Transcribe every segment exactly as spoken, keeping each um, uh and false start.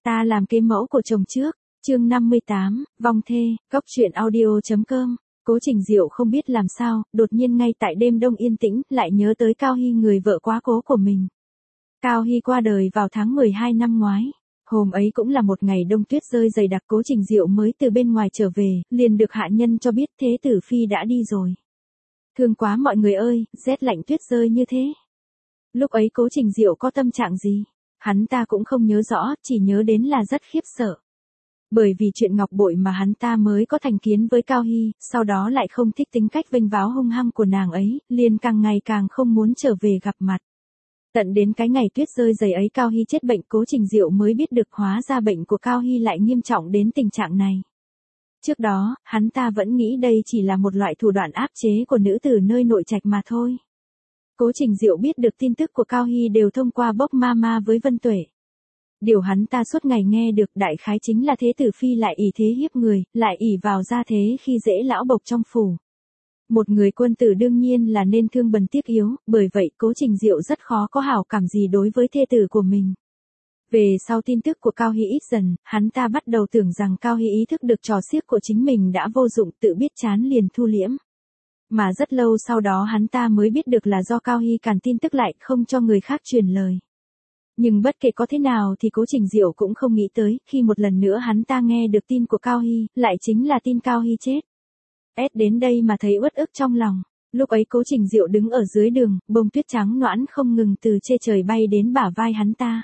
Ta làm kế mẫu của chồng trước, chương năm mươi tám, vong thê, góc truyện audio.com. Cố Trình Diệu không biết làm sao, đột nhiên ngay tại đêm đông yên tĩnh, lại nhớ tới Cao Hy, người vợ quá cố của mình. Cao Hy qua đời vào tháng mười hai năm ngoái. Hôm ấy cũng là một ngày đông tuyết rơi dày đặc, Cố Trình Diệu mới từ bên ngoài trở về, liền được hạ nhân cho biết Thế Tử Phi đã đi rồi. Thương quá mọi người ơi, rét lạnh tuyết rơi như thế. Lúc ấy Cố Trình Diệu có tâm trạng gì? Hắn ta cũng không nhớ rõ, chỉ nhớ đến là rất khiếp sợ. Bởi vì chuyện ngọc bội mà hắn ta mới có thành kiến với Cao Hy, sau đó lại không thích tính cách vênh váo hung hăng của nàng ấy, liền càng ngày càng không muốn trở về gặp mặt. Tận đến cái ngày tuyết rơi dày ấy Cao Hy chết bệnh, Cố Trình Diệu mới biết được hóa ra bệnh của Cao Hy lại nghiêm trọng đến tình trạng này. Trước đó, hắn ta vẫn nghĩ đây chỉ là một loại thủ đoạn áp chế của nữ tử nơi nội trạch mà thôi. Cố Trình Diệu biết được tin tức của Cao Hy đều thông qua bốc ma ma với Vân Tuệ. Điều hắn ta suốt ngày nghe được đại khái chính là Thế Tử Phi lại ỷ thế hiếp người, lại ỷ vào gia thế khi dễ lão bộc trong phủ. Một người quân tử đương nhiên là nên thương bần tiếc yếu, bởi vậy Cố Trình Diệu rất khó có hảo cảm gì đối với thê tử của mình. Về sau tin tức của Cao Hy ít dần, hắn ta bắt đầu tưởng rằng Cao Hy ý thức được trò xiếc của chính mình đã vô dụng, tự biết chán liền thu liễm. Mà rất lâu sau đó hắn ta mới biết được là do Cao Hy càn tin tức lại không cho người khác truyền lời. Nhưng bất kể có thế nào thì Cố Trình Diệu cũng không nghĩ tới, khi một lần nữa hắn ta nghe được tin của Cao Hy, lại chính là tin Cao Hy chết. Ét đến đây mà thấy uất ức trong lòng. Lúc ấy Cố Trình Diệu đứng ở dưới đường, bông tuyết trắng noãn không ngừng từ trên trời bay đến bả vai hắn ta.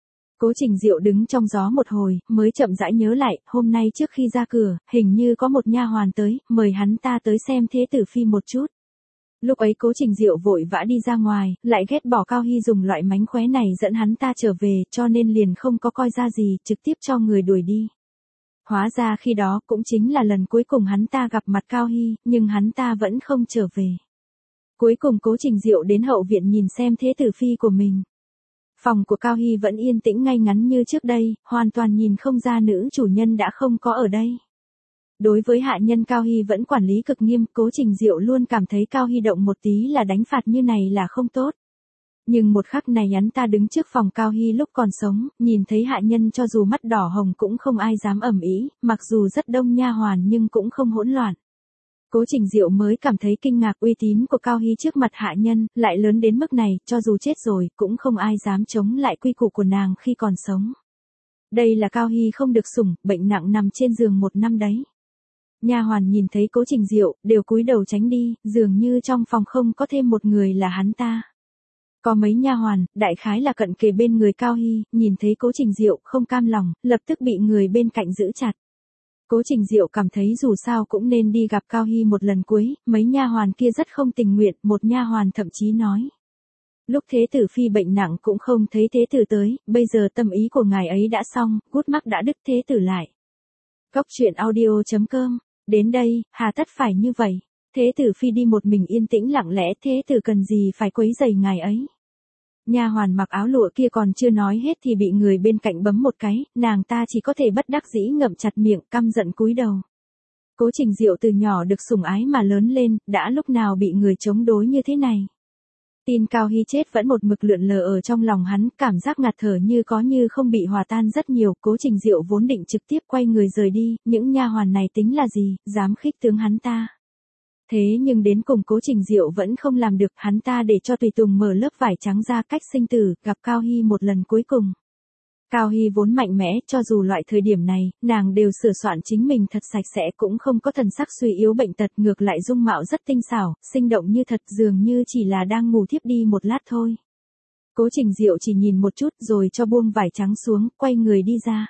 Cố Trình Diệu đứng trong gió một hồi, mới chậm rãi nhớ lại, hôm nay trước khi ra cửa, hình như có một nha hoàn tới, mời hắn ta tới xem Thế Tử Phi một chút. Lúc ấy Cố Trình Diệu vội vã đi ra ngoài, lại ghét bỏ Cao Hy dùng loại mánh khóe này dẫn hắn ta trở về, cho nên liền không có coi ra gì, trực tiếp cho người đuổi đi. Hóa ra khi đó cũng chính là lần cuối cùng hắn ta gặp mặt Cao Hy, nhưng hắn ta vẫn không trở về. Cuối cùng Cố Trình Diệu đến hậu viện nhìn xem Thế Tử Phi của mình. Phòng của Cao Hy vẫn yên tĩnh ngay ngắn như trước đây, hoàn toàn nhìn không ra nữ chủ nhân đã không có ở đây. Đối với hạ nhân Cao Hy vẫn quản lý cực nghiêm, Cố Trình Diệu luôn cảm thấy Cao Hy động một tí là đánh phạt như này là không tốt. Nhưng một khắc này hắn ta đứng trước phòng Cao Hy lúc còn sống, nhìn thấy hạ nhân cho dù mắt đỏ hồng cũng không ai dám ầm ĩ, mặc dù rất đông nha hoàn nhưng cũng không hỗn loạn. Cố Trình Diệu mới cảm thấy kinh ngạc, uy tín của Cao Hy trước mặt hạ nhân lại lớn đến mức này, cho dù chết rồi cũng không ai dám chống lại quy củ của nàng khi còn sống. Đây là Cao Hy không được sủng, bệnh nặng nằm trên giường một năm đấy. Nha hoàn nhìn thấy Cố Trình Diệu, đều cúi đầu tránh đi, dường như trong phòng không có thêm một người là hắn ta. Có mấy nha hoàn, đại khái là cận kề bên người Cao Hy, nhìn thấy Cố Trình Diệu không cam lòng, lập tức bị người bên cạnh giữ chặt. Cố Trình Diệu cảm thấy dù sao cũng nên đi gặp Cao Hy một lần cuối, mấy nha hoàn kia rất không tình nguyện, một nha hoàn thậm chí nói. Lúc Thế Tử Phi bệnh nặng cũng không thấy Thế Tử tới, bây giờ tâm ý của ngài ấy đã xong, gút mắc đã đứt Thế Tử lại. Góc truyện audio.com. Đến đây, hà tất phải như vậy. Thế Tử Phi đi một mình yên tĩnh lặng lẽ, Thế Tử cần gì phải quấy rầy ngài ấy. Nha hoàn mặc áo lụa kia còn chưa nói hết thì bị người bên cạnh bấm một cái, nàng ta chỉ có thể bất đắc dĩ ngậm chặt miệng, căm giận cúi đầu. Cố Trình Diệu từ nhỏ được sủng ái mà lớn lên, đã lúc nào bị người chống đối như thế này. Tin Cao Hy chết vẫn một mực lượn lờ ở trong lòng hắn, cảm giác ngạt thở như có như không bị hòa tan rất nhiều. Cố Trình Diệu vốn định trực tiếp quay người rời đi, những nha hoàn này tính là gì, dám khích tướng hắn ta. Thế nhưng đến cùng Cố Trình Diệu vẫn không làm được, hắn ta để cho tùy tùng mở lớp vải trắng ra cách sinh tử, gặp Cao Hy một lần cuối cùng. Cao Hy vốn mạnh mẽ, cho dù loại thời điểm này, nàng đều sửa soạn chính mình thật sạch sẽ, cũng không có thần sắc suy yếu bệnh tật, ngược lại dung mạo rất tinh xảo, sinh động như thật, dường như chỉ là đang ngủ thiếp đi một lát thôi. Cố Trình Diệu chỉ nhìn một chút rồi cho buông vải trắng xuống, quay người đi ra.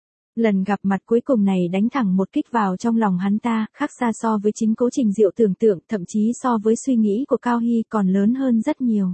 Lần gặp mặt cuối cùng này đánh thẳng một kích vào trong lòng hắn ta, khác xa so với chính Cố Trình Diệu tưởng tượng, thậm chí so với suy nghĩ của Cao Hy còn lớn hơn rất nhiều.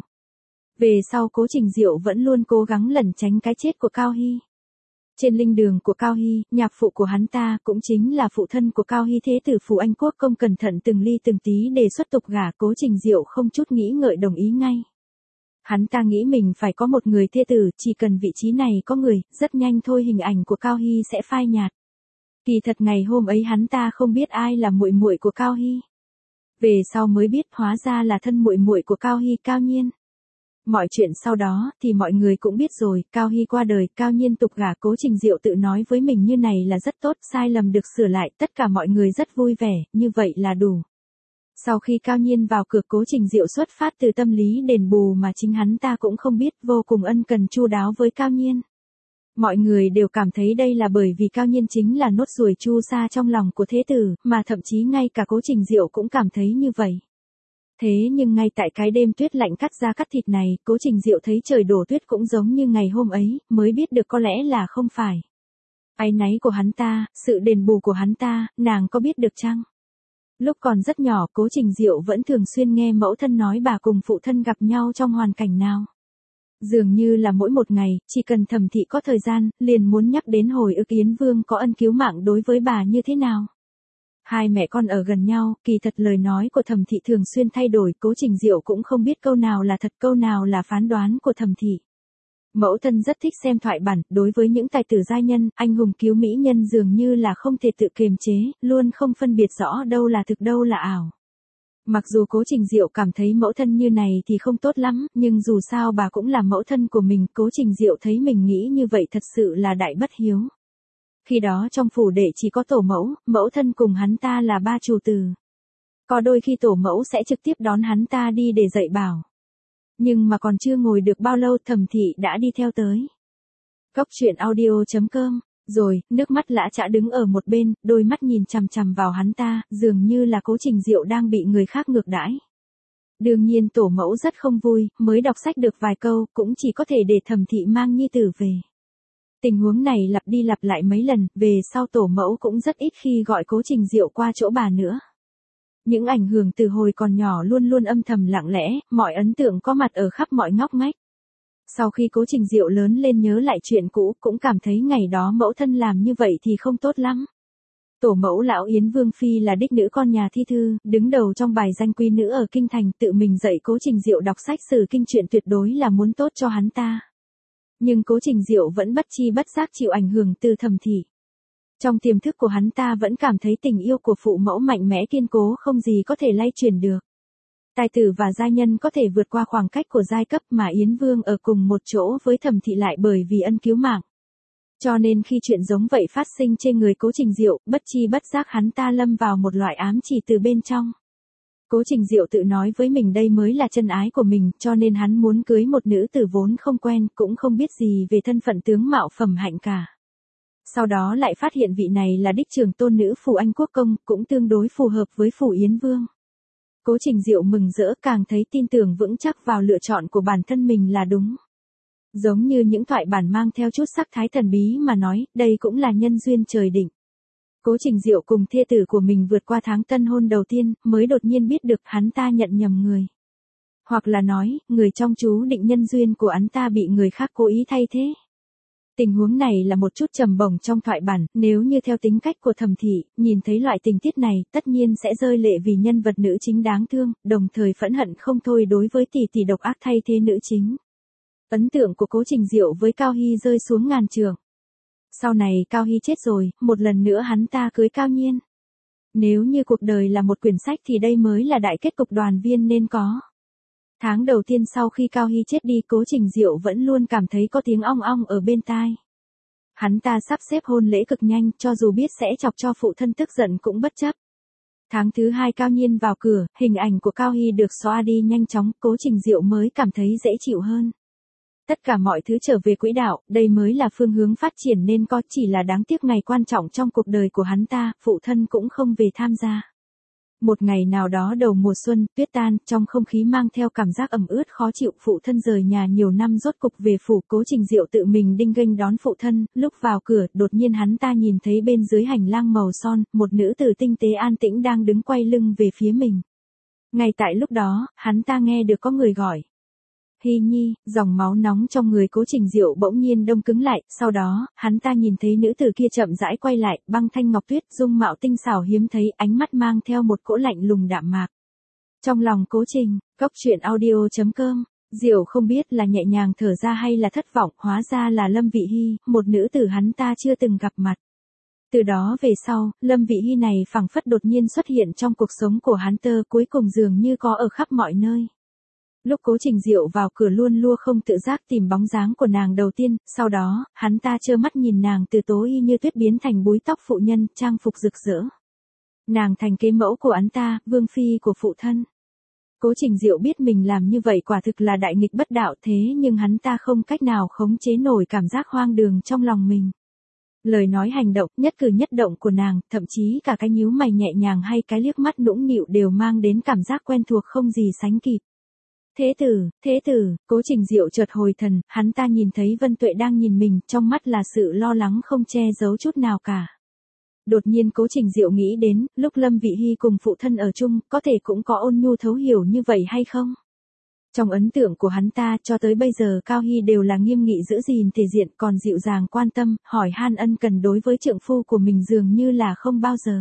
Về sau Cố Trình Diệu vẫn luôn cố gắng lẩn tránh cái chết của Cao Hy. Trên linh đường của Cao Hy, nhạc phụ của hắn ta cũng chính là phụ thân của Cao Hy Thế Tử Phù Anh Quốc công cẩn thận từng ly từng tí đề xuất tục gả, Cố Trình Diệu không chút nghĩ ngợi đồng ý ngay. Hắn ta nghĩ mình phải có một người thê tử, chỉ cần vị trí này có người, rất nhanh thôi hình ảnh của Cao Hy sẽ phai nhạt. Kỳ thật ngày hôm ấy hắn ta không biết ai là muội muội của Cao Hy. Về sau mới biết hóa ra là thân muội muội của Cao Hy, Cao Nhiên. Mọi chuyện sau đó thì mọi người cũng biết rồi, Cao Hy qua đời, Cao Nhiên tục gả, Cố Trình Diệu tự nói với mình như này là rất tốt, sai lầm được sửa lại, tất cả mọi người rất vui vẻ, như vậy là đủ. Sau khi Cao Nhiên vào cửa, Cố Trình Diệu xuất phát từ tâm lý đền bù mà chính hắn ta cũng không biết, vô cùng ân cần chu đáo với Cao Nhiên. Mọi người đều cảm thấy đây là bởi vì Cao Nhiên chính là nốt ruồi chu sa trong lòng của thế tử, mà thậm chí ngay cả Cố Trình Diệu cũng cảm thấy như vậy. Thế nhưng ngay tại cái đêm tuyết lạnh cắt da cắt thịt này, Cố Trình Diệu thấy trời đổ tuyết cũng giống như ngày hôm ấy, mới biết được có lẽ là không phải. Áy náy của hắn ta, sự đền bù của hắn ta, nàng có biết được chăng? Lúc còn rất nhỏ, Cố Trình Diệu vẫn thường xuyên nghe mẫu thân nói bà cùng phụ thân gặp nhau trong hoàn cảnh nào. Dường như là mỗi một ngày, chỉ cần Thẩm Thị có thời gian, liền muốn nhắc đến hồi ức Yến Vương có ân cứu mạng đối với bà như thế nào. Hai mẹ con ở gần nhau, kỳ thật lời nói của Thẩm Thị thường xuyên thay đổi, Cố Trình Diệu cũng không biết câu nào là thật, câu nào là phán đoán của Thẩm Thị. Mẫu thân rất thích xem thoại bản, đối với những tài tử giai nhân, anh hùng cứu mỹ nhân dường như là không thể tự kiềm chế, luôn không phân biệt rõ đâu là thực đâu là ảo. Mặc dù Cố Trình Diệu cảm thấy mẫu thân như này thì không tốt lắm, nhưng dù sao bà cũng là mẫu thân của mình, Cố Trình Diệu thấy mình nghĩ như vậy thật sự là đại bất hiếu. Khi đó trong phủ đệ chỉ có tổ mẫu, mẫu thân cùng hắn ta là ba chủ tử. Có đôi khi tổ mẫu sẽ trực tiếp đón hắn ta đi để dạy bảo. Nhưng mà còn chưa ngồi được bao lâu, Thẩm Thị đã đi theo tới. Cốc truyện audio chấm com. Rồi, nước mắt lã chã đứng ở một bên, đôi mắt nhìn chằm chằm vào hắn ta, dường như là Cố Trình Diệu đang bị người khác ngược đãi. Đương nhiên tổ mẫu rất không vui, mới đọc sách được vài câu, cũng chỉ có thể để Thẩm Thị mang nhi tử về. Tình huống này lặp đi lặp lại mấy lần, về sau tổ mẫu cũng rất ít khi gọi Cố Trình Diệu qua chỗ bà nữa. Những ảnh hưởng từ hồi còn nhỏ luôn luôn âm thầm lặng lẽ, mọi ấn tượng có mặt ở khắp mọi ngóc ngách. Sau khi Cố Trình Diệu lớn lên nhớ lại chuyện cũ, cũng cảm thấy ngày đó mẫu thân làm như vậy thì không tốt lắm. Tổ mẫu lão Yến Vương Phi là đích nữ con nhà thi thư, đứng đầu trong bài danh quý nữ ở kinh thành, tự mình dạy Cố Trình Diệu đọc sách sử kinh truyện, tuyệt đối là muốn tốt cho hắn ta. Nhưng Cố Trình Diệu vẫn bất chi bất giác chịu ảnh hưởng từ Thẩm Thị. Trong tiềm thức của hắn ta vẫn cảm thấy tình yêu của phụ mẫu mạnh mẽ kiên cố, không gì có thể lay chuyển được. Tài tử và giai nhân có thể vượt qua khoảng cách của giai cấp, mà Yến Vương ở cùng một chỗ với Thẩm Thị lại bởi vì ân cứu mạng. Cho nên khi chuyện giống vậy phát sinh trên người Cố Trình Diệu, bất chi bất giác hắn ta lâm vào một loại ám chỉ từ bên trong. Cố Trình Diệu tự nói với mình đây mới là chân ái của mình, cho nên hắn muốn cưới một nữ tử vốn không quen, cũng không biết gì về thân phận tướng mạo phẩm hạnh cả. Sau đó lại phát hiện vị này là đích trưởng tôn nữ phủ Anh Quốc Công, cũng tương đối phù hợp với phủ Yến Vương. Cố Trình Diệu mừng rỡ, càng thấy tin tưởng vững chắc vào lựa chọn của bản thân mình là đúng. Giống như những thoại bản mang theo chút sắc thái thần bí mà nói, đây cũng là nhân duyên trời định. Cố Trình Diệu cùng thê tử của mình vượt qua tháng tân hôn đầu tiên, mới đột nhiên biết được hắn ta nhận nhầm người. Hoặc là nói, người trong chú định nhân duyên của hắn ta bị người khác cố ý thay thế. Tình huống này là một chút trầm bổng trong thoại bản, nếu như theo tính cách của Thẩm Thị, nhìn thấy loại tình tiết này, tất nhiên sẽ rơi lệ vì nhân vật nữ chính đáng thương, đồng thời phẫn hận không thôi đối với tỷ tỷ độc ác thay thế nữ chính. Ấn tượng của Cố Trình Diệu với Cao Hy rơi xuống ngàn trượng. Sau này Cao Hy chết rồi, một lần nữa hắn ta cưới Cao Nhiên. Nếu như cuộc đời là một quyển sách thì đây mới là đại kết cục đoàn viên nên có. Tháng đầu tiên sau khi Cao Hy chết đi, Cố Trình Diệu vẫn luôn cảm thấy có tiếng ong ong ở bên tai. Hắn ta sắp xếp hôn lễ cực nhanh, cho dù biết sẽ chọc cho phụ thân tức giận cũng bất chấp. Tháng thứ hai Cao Nhiên vào cửa, hình ảnh của Cao Hy được xóa đi nhanh chóng, Cố Trình Diệu mới cảm thấy dễ chịu hơn. Tất cả mọi thứ trở về quỹ đạo, đây mới là phương hướng phát triển nên có, chỉ là đáng tiếc ngày quan trọng trong cuộc đời của hắn ta, phụ thân cũng không về tham gia. Một ngày nào đó đầu mùa xuân, tuyết tan, trong không khí mang theo cảm giác ẩm ướt khó chịu, phụ thân rời nhà nhiều năm rốt cục về phủ. Cố Trình Diệu tự mình đinh nghênh đón phụ thân, lúc vào cửa, đột nhiên hắn ta nhìn thấy bên dưới hành lang màu son, một nữ tử tinh tế an tĩnh đang đứng quay lưng về phía mình. Ngay tại lúc đó, hắn ta nghe được có người gọi. Hy Nhi, dòng máu nóng trong người Cố Trình Diệu bỗng nhiên đông cứng lại, sau đó, hắn ta nhìn thấy nữ tử kia chậm rãi quay lại, băng thanh ngọc tuyết, dung mạo tinh xảo hiếm thấy, ánh mắt mang theo một cỗ lạnh lùng đạm mạc. Trong lòng Cố Trình, cốc truyện audio chấm com, Diệu không biết là nhẹ nhàng thở ra hay là thất vọng, hóa ra là Lâm Vị Hy, một nữ tử hắn ta chưa từng gặp mặt. Từ đó về sau, Lâm Vị Hy này phảng phất đột nhiên xuất hiện trong cuộc sống của hắn tơ, cuối cùng dường như có ở khắp mọi nơi. Lúc Cố Trình Diệu vào cửa luôn lua không tự giác tìm bóng dáng của nàng đầu tiên, sau đó, hắn ta trơ mắt nhìn nàng từ tố y như tuyết biến thành búi tóc phụ nhân, trang phục rực rỡ. Nàng thành kế mẫu của hắn ta, vương phi của phụ thân. Cố Trình Diệu biết mình làm như vậy quả thực là đại nghịch bất đạo, thế nhưng hắn ta không cách nào khống chế nổi cảm giác hoang đường trong lòng mình. Lời nói hành động, nhất cử nhất động của nàng, thậm chí cả cái nhíu mày nhẹ nhàng hay cái liếc mắt nũng nịu đều mang đến cảm giác quen thuộc không gì sánh kịp. Thế tử, thế tử, Cố Trình Diệu chợt hồi thần, hắn ta nhìn thấy Vân Tuệ đang nhìn mình, trong mắt là sự lo lắng không che giấu chút nào cả. Đột nhiên Cố Trình Diệu nghĩ đến, lúc Lâm Vị Hy cùng phụ thân ở chung, có thể cũng có ôn nhu thấu hiểu như vậy hay không? Trong ấn tượng của hắn ta, cho tới bây giờ Cao Hy đều là nghiêm nghị giữ gìn thể diện, còn dịu dàng quan tâm, hỏi han ân cần đối với trượng phu của mình dường như là không bao giờ.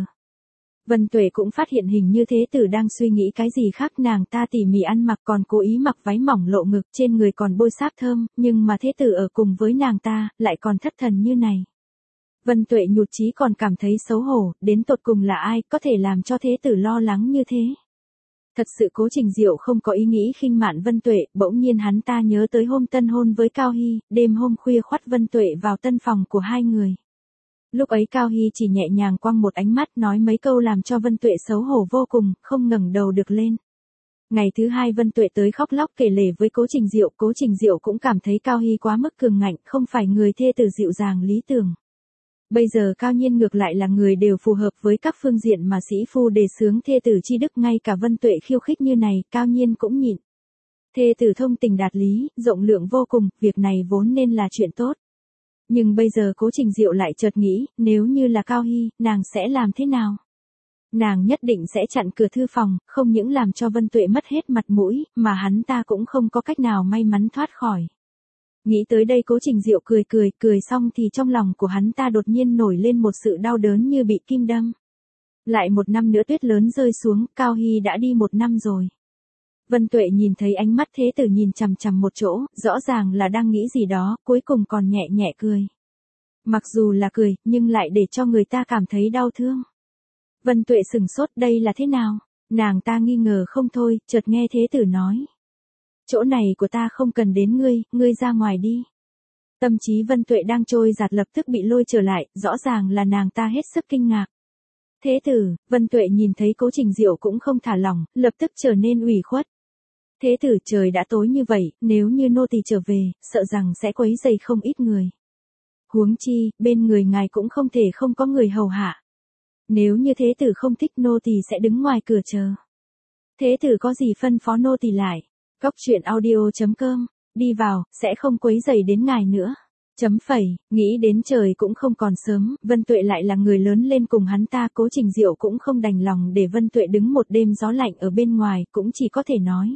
Vân Tuệ cũng phát hiện hình như thế tử đang suy nghĩ cái gì khác, nàng ta tỉ mỉ ăn mặc còn cố ý mặc váy mỏng lộ ngực, trên người còn bôi sáp thơm, nhưng mà thế tử ở cùng với nàng ta, lại còn thất thần như này. Vân Tuệ nhụt chí còn cảm thấy xấu hổ, đến tột cùng là ai có thể làm cho thế tử lo lắng như thế. Thật sự Cố Trình Diệu không có ý nghĩ khinh mạn Vân Tuệ, bỗng nhiên hắn ta nhớ tới hôm tân hôn với Cao Hy, đêm hôm khuya khoắt Vân Tuệ vào tân phòng của hai người. Lúc ấy Cao Hy chỉ nhẹ nhàng quăng một ánh mắt nói mấy câu làm cho Vân Tuệ xấu hổ vô cùng, không ngẩng đầu được lên. Ngày thứ hai Vân Tuệ tới khóc lóc kể lể với Cố Trình Diệu, Cố Trình Diệu cũng cảm thấy Cao Hy quá mức cường ngạnh, không phải người thê tử dịu dàng lý tưởng. Bây giờ Cao Nhiên ngược lại là người đều phù hợp với các phương diện mà sĩ phu đề xướng thê tử chi đức, ngay cả Vân Tuệ khiêu khích như này, Cao Nhiên cũng nhịn. Thê tử thông tình đạt lý, rộng lượng vô cùng, việc này vốn nên là chuyện tốt. Nhưng bây giờ Cố Trình Diệu lại chợt nghĩ, nếu như là Cao Hy, nàng sẽ làm thế nào? Nàng nhất định sẽ chặn cửa thư phòng, không những làm cho Vân Tuệ mất hết mặt mũi, mà hắn ta cũng không có cách nào may mắn thoát khỏi. Nghĩ tới đây Cố Trình Diệu cười cười, cười xong thì trong lòng của hắn ta đột nhiên nổi lên một sự đau đớn như bị kim đâm. Lại một năm nữa tuyết lớn rơi xuống, Cao Hy đã đi một năm rồi. Vân Tuệ nhìn thấy ánh mắt thế tử nhìn chằm chằm một chỗ, rõ ràng là đang nghĩ gì đó, cuối cùng còn nhẹ nhẹ cười. Mặc dù là cười, nhưng lại để cho người ta cảm thấy đau thương. Vân Tuệ sừng sốt, đây là thế nào? Nàng ta nghi ngờ không thôi, chợt nghe thế tử nói. Chỗ này của ta không cần đến ngươi, ngươi ra ngoài đi. Tâm trí Vân Tuệ đang trôi giạt lập tức bị lôi trở lại, rõ ràng là nàng ta hết sức kinh ngạc. Thế tử, Vân Tuệ nhìn thấy Cố Trình Diệu cũng không thả lỏng, lập tức trở nên ủy khuất. Thế tử, trời đã tối như vậy, nếu như nô tỳ trở về, sợ rằng sẽ quấy rầy không ít người. Huống chi, bên người ngài cũng không thể không có người hầu hạ. Nếu như thế tử không thích, nô tỳ sẽ đứng ngoài cửa chờ. Thế tử có gì phân phó nô tỳ lại. Cóc truyện audio chấm com, đi vào, sẽ không quấy rầy đến ngài nữa. Chấm phẩy, nghĩ đến trời cũng không còn sớm, Vân Tuệ lại là người lớn lên cùng hắn ta, Cố Trình Diệu cũng không đành lòng để Vân Tuệ đứng một đêm gió lạnh ở bên ngoài, cũng chỉ có thể nói.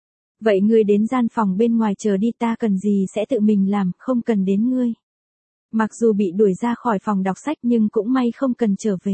Vậy ngươi đến gian phòng bên ngoài chờ đi, ta cần gì sẽ tự mình làm, không cần đến ngươi. Mặc dù bị đuổi ra khỏi phòng đọc sách nhưng cũng may không cần trở về.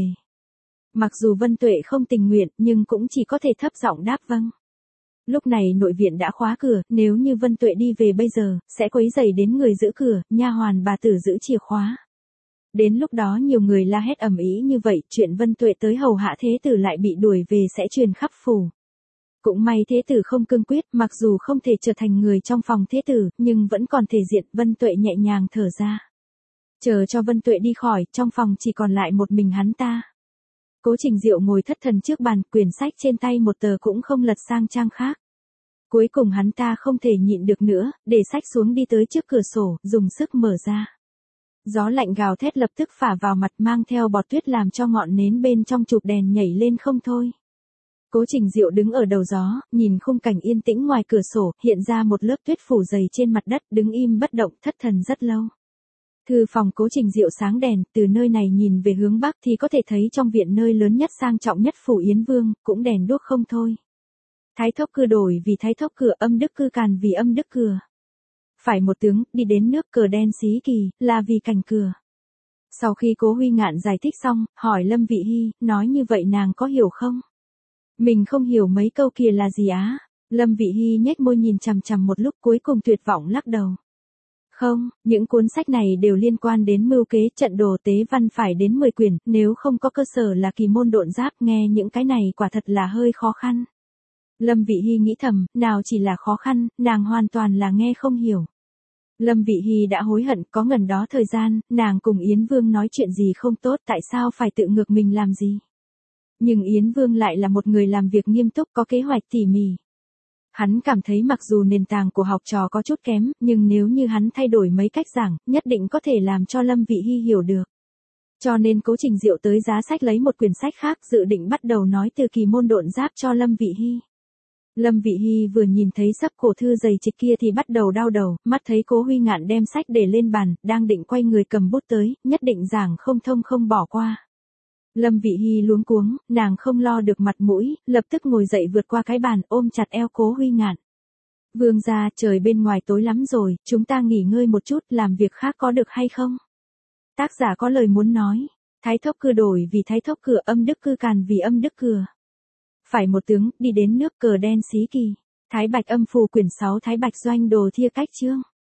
Mặc dù Vân Tuệ không tình nguyện nhưng cũng chỉ có thể thấp giọng đáp vâng. Lúc này nội viện đã khóa cửa, nếu như Vân Tuệ đi về bây giờ, sẽ quấy rầy đến người giữ cửa, nha hoàn bà tử giữ chìa khóa. Đến lúc đó nhiều người la hét ầm ĩ như vậy, chuyện Vân Tuệ tới hầu hạ thế tử lại bị đuổi về sẽ truyền khắp phủ. Cũng may thế tử không cương quyết, mặc dù không thể trở thành người trong phòng thế tử, nhưng vẫn còn thể diện, Vân Tuệ nhẹ nhàng thở ra. Chờ cho Vân Tuệ đi khỏi, trong phòng chỉ còn lại một mình hắn ta. Cố Trình Diệu ngồi thất thần trước bàn, quyển sách trên tay một tờ cũng không lật sang trang khác. Cuối cùng hắn ta không thể nhịn được nữa, để sách xuống đi tới trước cửa sổ, dùng sức mở ra. Gió lạnh gào thét lập tức phả vào mặt, mang theo bọt tuyết làm cho ngọn nến bên trong chụp đèn nhảy lên không thôi. Cố Trình Diệu đứng ở đầu gió, nhìn khung cảnh yên tĩnh ngoài cửa sổ, hiện ra một lớp tuyết phủ dày trên mặt đất, đứng im bất động, thất thần rất lâu. Thư phòng Cố Trình Diệu sáng đèn, từ nơi này nhìn về hướng bắc thì có thể thấy trong viện nơi lớn nhất sang trọng nhất phủ Yến Vương, cũng đèn đuốc không thôi. Thái thốc cư đổi vì thái thốc cửa, âm đức cư càn vì âm đức cửa. Phải một tướng, đi đến nước cờ đen xí kỳ, là vì cảnh cửa. Sau khi Cố Huy Ngạn giải thích xong, hỏi Lâm Vị Hy, nói như vậy nàng có hiểu không? Mình không hiểu mấy câu kia là gì á. Lâm Vị Hy nhếch môi nhìn chằm chằm một lúc, cuối cùng tuyệt vọng lắc đầu. Không, những cuốn sách này đều liên quan đến mưu kế, trận đồ tế văn phải đến mười quyển, nếu không có cơ sở là kỳ môn độn giáp, nghe những cái này quả thật là hơi khó khăn. Lâm Vị Hy nghĩ thầm, nào chỉ là khó khăn, nàng hoàn toàn là nghe không hiểu. Lâm Vị Hy đã hối hận, có ngần đó thời gian, nàng cùng Yến Vương nói chuyện gì không tốt, tại sao phải tự ngược mình làm gì. Nhưng Yến Vương lại là một người làm việc nghiêm túc, có kế hoạch tỉ mỉ. Hắn cảm thấy mặc dù nền tảng của học trò có chút kém, nhưng nếu như hắn thay đổi mấy cách giảng, nhất định có thể làm cho Lâm Vị Hy hiểu được. Cho nên Cố Trình Diệu tới giá sách lấy một quyển sách khác, dự định bắt đầu nói từ kỳ môn độn giáp cho Lâm Vị Hy. Lâm Vị Hy vừa nhìn thấy sấp cổ thư dày trịch kia thì bắt đầu đau đầu, mắt thấy Cố Huy Ngạn đem sách để lên bàn, đang định quay người cầm bút tới, nhất định giảng không thông không bỏ qua. Lâm Vị Hy luống cuống, nàng không lo được mặt mũi, lập tức ngồi dậy vượt qua cái bàn, ôm chặt eo Cố Huy Ngạn. Vương gia, trời bên ngoài tối lắm rồi, chúng ta nghỉ ngơi một chút, làm việc khác có được hay không? Tác giả có lời muốn nói. Thái thốc cư đổi vì thái thốc cửa, âm đức cư càn vì âm đức cửa. Phải một tướng, đi đến nước cờ đen xí kỳ. Thái Bạch âm phù quyển sáu Thái Bạch doanh đồ thia cách chương.